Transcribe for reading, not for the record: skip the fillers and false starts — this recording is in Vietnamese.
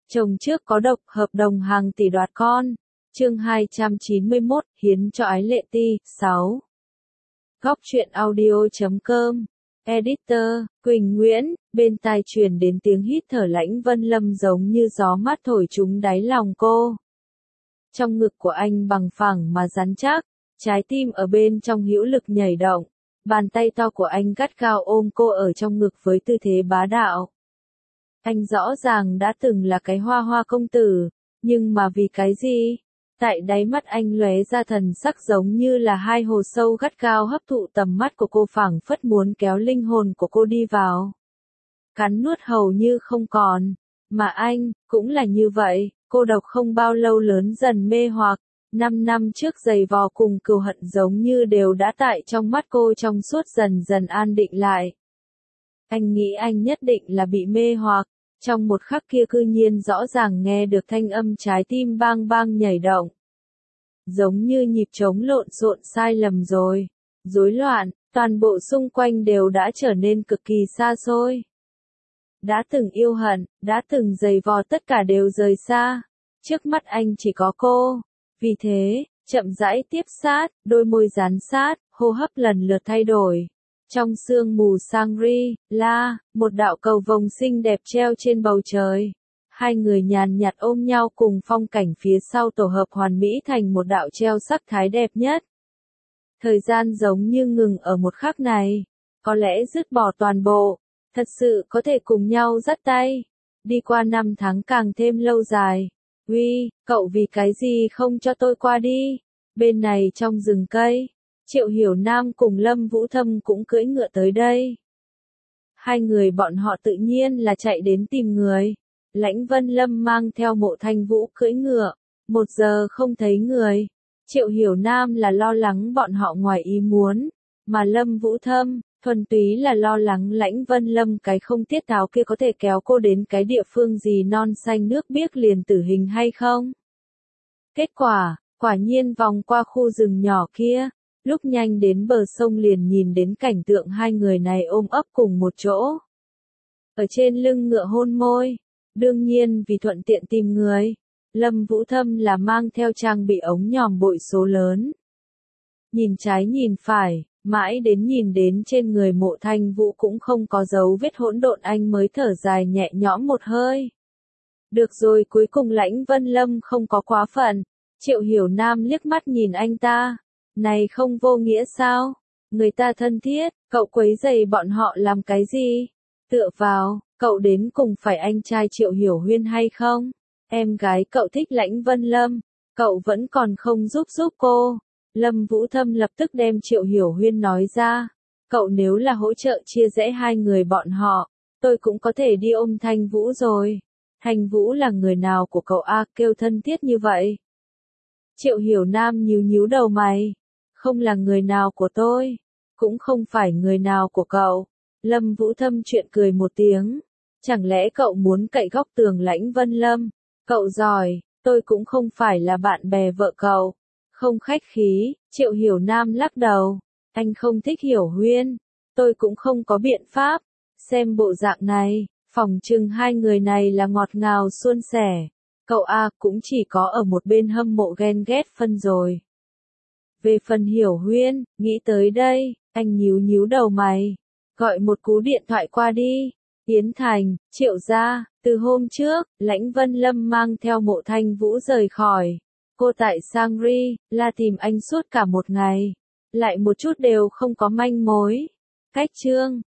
Chồng trước có độc, hợp đồng hàng tỷ đoạt con. Chương 291, hiến cho ái lệ ti. 6. Góc truyện audio.com. Editor, Quỳnh Nguyễn, bên tai truyền đến tiếng hít thở Lãnh Vân Lâm giống như gió mát thổi trúng đáy lòng cô. Trong ngực của anh bằng phẳng mà rắn chắc, trái tim ở bên trong hữu lực nhảy động, bàn tay to của anh gắt gao ôm cô ở trong ngực với tư thế bá đạo. Anh rõ ràng đã từng là cái hoa hoa công tử, nhưng mà vì cái gì? Tại đáy mắt anh lóe ra thần sắc giống như là hai hồ sâu gắt gao hấp thụ tầm mắt của cô, phảng phất muốn kéo linh hồn của cô đi vào. Cắn nuốt hầu như không còn. Mà anh, cũng là như vậy, cô độc không bao lâu lớn dần mê hoặc. 5 năm trước giày vò cùng cừu hận giống như đều đã tại trong mắt cô trong suốt dần dần an định lại. Anh nghĩ anh nhất định là bị mê hoặc. Trong một khắc kia cư nhiên rõ ràng nghe được thanh âm trái tim bang bang nhảy động. Giống như nhịp trống lộn xộn sai lầm rồi. Rối loạn, toàn bộ xung quanh đều đã trở nên cực kỳ xa xôi. Đã từng yêu hận, đã từng giày vò tất cả đều rời xa. Trước mắt anh chỉ có cô. Vì thế, chậm rãi tiếp sát, đôi môi dán sát, hô hấp lần lượt thay đổi. Trong sương mù Shangri-La, một đạo cầu vồng xinh đẹp treo trên bầu trời. Hai người nhàn nhạt ôm nhau cùng phong cảnh phía sau tổ hợp hoàn mỹ thành một đạo treo sắc thái đẹp nhất. Thời gian giống như ngừng ở một khắc này. Có lẽ dứt bỏ toàn bộ, thật sự có thể cùng nhau dắt tay. Đi qua 5 tháng càng thêm lâu dài. Uy, cậu vì cái gì không cho tôi qua đi? Bên này trong rừng cây, Triệu Hiểu Nam cùng Lâm Vũ Thâm cũng cưỡi ngựa tới đây. Hai người bọn họ tự nhiên là chạy đến tìm người. Lãnh Vân Lâm mang theo Mộ Thanh Vũ cưỡi ngựa. 1 giờ không thấy người. Triệu Hiểu Nam là lo lắng bọn họ ngoài ý muốn. Mà Lâm Vũ Thâm, thuần túy là lo lắng Lãnh Vân Lâm cái không tiết tháo kia có thể kéo cô đến cái địa phương gì non xanh nước biếc liền tử hình hay không. Kết quả, quả nhiên vòng qua khu rừng nhỏ kia, lúc nhanh đến bờ sông liền nhìn đến cảnh tượng hai người này ôm ấp cùng một chỗ. Ở trên lưng ngựa hôn môi, đương nhiên vì thuận tiện tìm người, Lâm Vũ Thâm là mang theo trang bị ống nhòm bội số lớn. Nhìn trái nhìn phải, mãi đến nhìn đến trên người Mộ Thanh Vũ cũng không có dấu vết hỗn độn anh mới thở dài nhẹ nhõm một hơi. Được rồi, cuối cùng Lãnh Vân Lâm không có quá phận. Triệu Hiểu Nam liếc mắt nhìn anh ta. Này không vô nghĩa sao? Người ta thân thiết, cậu quấy rầy bọn họ làm cái gì? Tựa vào, cậu đến cùng phải anh trai Triệu Hiểu Huyên hay không? Em gái cậu thích Lãnh Vân Lâm, cậu vẫn còn không giúp cô. Lâm Vũ Thâm lập tức đem Triệu Hiểu Huyên nói ra. Cậu nếu là hỗ trợ chia rẽ hai người bọn họ, tôi cũng có thể đi ôm Thanh Vũ rồi. Thanh Vũ là người nào của cậu a, kêu thân thiết như vậy? Triệu Hiểu Nam nhíu nhíu đầu mày. Không là người nào của tôi, cũng không phải người nào của cậu. Lâm Vũ Thâm chuyện cười một tiếng. Chẳng lẽ cậu muốn cậy góc tường Lãnh Vân Lâm? Cậu giỏi, tôi cũng không phải là bạn bè vợ cậu. Không khách khí, Triệu Hiểu Nam lắc đầu. Anh không thích Hiểu Huyên, tôi cũng không có biện pháp. Xem bộ dạng này, phỏng chừng hai người này là ngọt ngào suôn sẻ. Cậu A cũng chỉ có ở một bên hâm mộ ghen ghét phân rồi. Về phần Hiểu Huyên, nghĩ tới đây, anh nhíu nhíu đầu mày. Gọi một cú điện thoại qua đi. Yến Thành, Triệu gia, từ hôm trước, Lãnh Vân Lâm mang theo Mộ Thanh Vũ rời khỏi. Cô tại Shangri-La tìm anh suốt cả một ngày. Lại một chút đều không có manh mối. Cách chương